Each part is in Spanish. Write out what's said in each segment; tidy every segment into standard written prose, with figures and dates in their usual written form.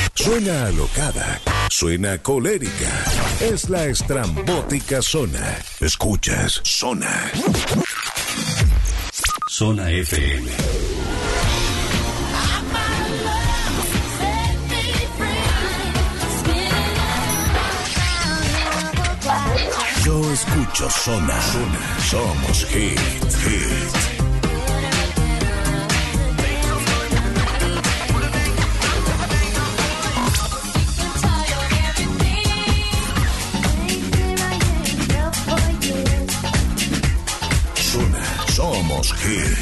Suena alocada, suena colérica. Es la estrambótica zona. Escuchas Zona. Zona FM. Yo escucho Zona. Somos hit. Somos hit.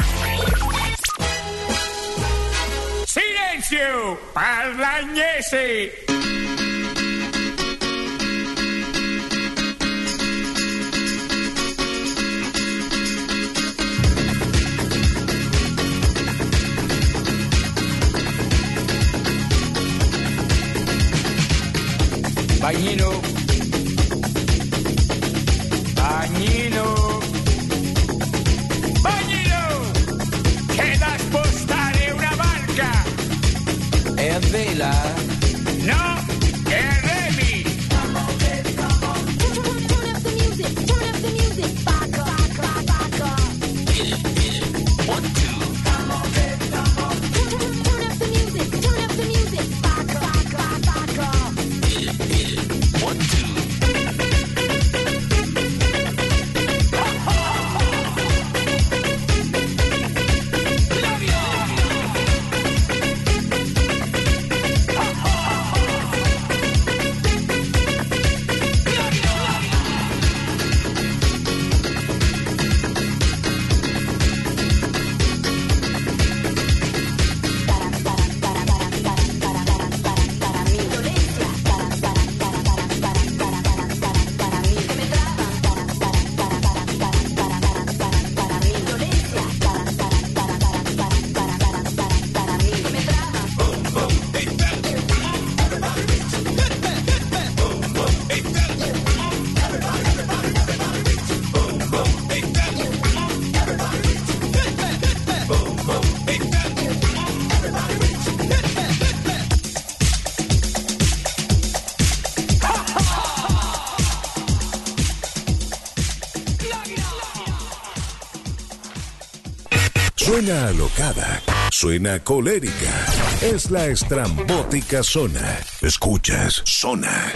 ¡Silencio! ¡Parlañese! Bagnino. Che da spostare una barca! È a vela? No, è a remi! Turn up the music, back up. 1, 2. Turn up the music, back up. 1, 2. Suena alocada, suena colérica. Es la estrambótica zona. Escuchas Zona.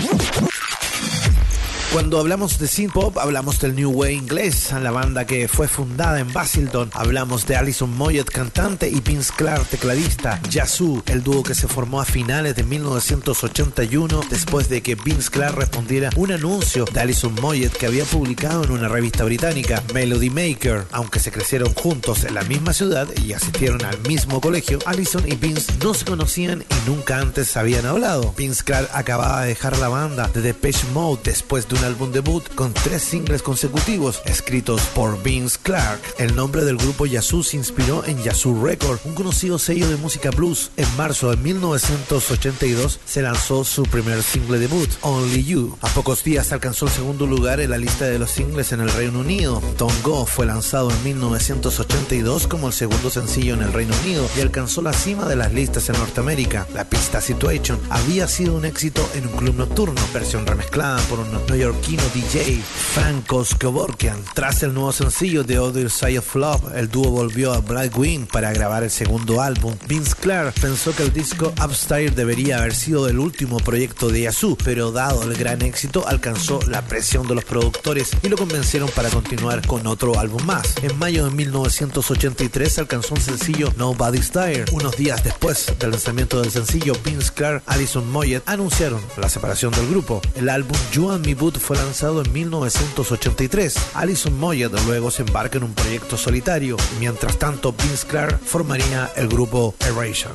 Cuando hablamos de synth pop, hablamos del New Wave inglés, la banda que fue fundada en Basildon. Hablamos de Alison Moyet, cantante, y Vince Clarke, tecladista. Yazoo, el dúo que se formó a finales de 1981 después de que Vince Clarke respondiera un anuncio de Alison Moyet que había publicado en una revista británica, Melody Maker. Aunque se crecieron juntos en la misma ciudad y asistieron al mismo colegio, Alison y Vince no se conocían y nunca antes habían hablado. Vince Clarke acababa de dejar la banda de Depeche Mode después de un álbum debut con 3 singles consecutivos escritos por Vince Clarke. El nombre del grupo Yazoo se inspiró en Yazoo Records, un conocido sello de música blues. En marzo de 1982 se lanzó su primer single debut, Only You. A pocos días alcanzó el segundo lugar en la lista de los singles en el Reino Unido. Don't Go fue lanzado en 1982 como el segundo sencillo en el Reino Unido y alcanzó la cima de las listas en Norteamérica. La pista Situation había sido un éxito en un club nocturno, versión remezclada por un neoyorquino DJ, Francos Kevorkian. Tras el nuevo sencillo The Other Side of Love, el dúo volvió a Blackwing para grabar el segundo álbum. Vince Clarke pensó que el disco Upstairs debería haber sido el último proyecto de Yazoo, pero dado el gran éxito alcanzó la presión de los productores y lo convencieron para continuar con otro álbum más. En mayo de 1983 alcanzó un sencillo Nobody's Tired. Unos días después del lanzamiento del sencillo, Vince Clarke y Alison Moyet anunciaron la separación del grupo. El álbum You and Me Boot fue lanzado en 1983. Alison Moyet luego se embarca en un proyecto solitario. Mientras tanto, Vince Clarke formaría el grupo Erasure.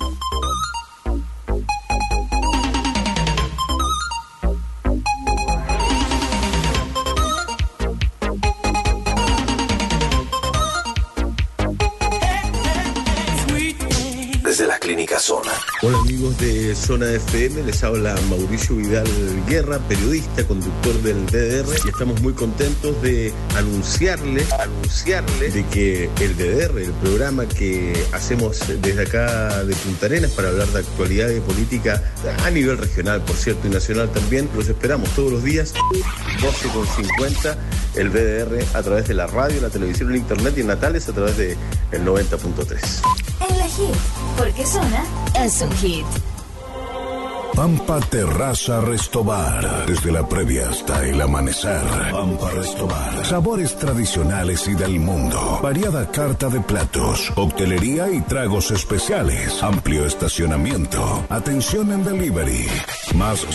Desde la Clínica Zona, Hola amigos de Zona FM, les habla Mauricio Vidal Guerra, periodista, conductor del BDR, y estamos muy contentos de anunciarles de que el BDR, el programa que hacemos desde acá de Punta Arenas para hablar de actualidad y política a nivel regional, por cierto, y nacional también, los esperamos todos los días, 12:50, el BDR a través de la radio, la televisión, el internet, y en Natales a través de el 90.3. En la Hit, porque Zona es un hit. Pampa Terraza Restobar. Desde la previa hasta el amanecer. Pampa Restobar. Sabores tradicionales y del mundo. Variada carta de platos. Coctelería y tragos especiales. Amplio estacionamiento. Atención en delivery. Más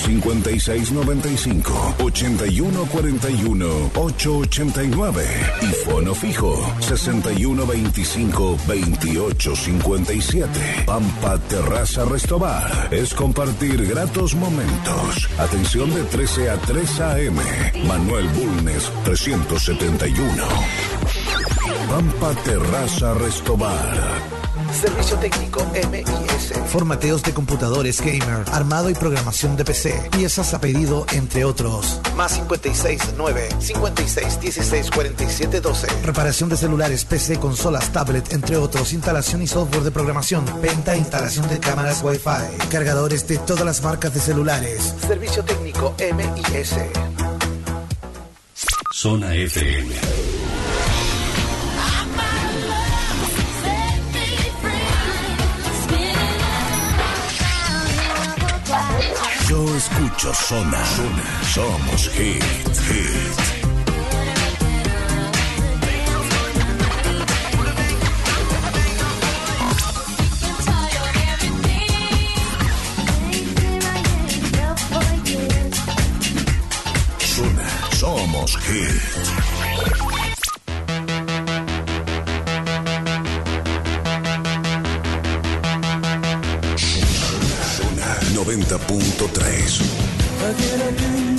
5695-8141-889. Y fono fijo 6125-2857. Pampa Terraza Restobar. Es compartir gratos momentos. Atención de 13 a 3 a.m. Manuel Bulnes 371. Pampa Terraza Restobar. Servicio técnico MIS. Formateos de computadores gamer, armado y programación de PC, piezas a pedido, entre otros. Más 569-5616-4712. Reparación de celulares, PC, consolas, tablet, entre otros. Instalación y software de programación. Venta e instalación de cámaras Wi-Fi. Cargadores de todas las marcas de celulares. Servicio técnico MIS. Zona FM. Yo escucho Zona. Somos hit. Zona. Somos hit. 90.3.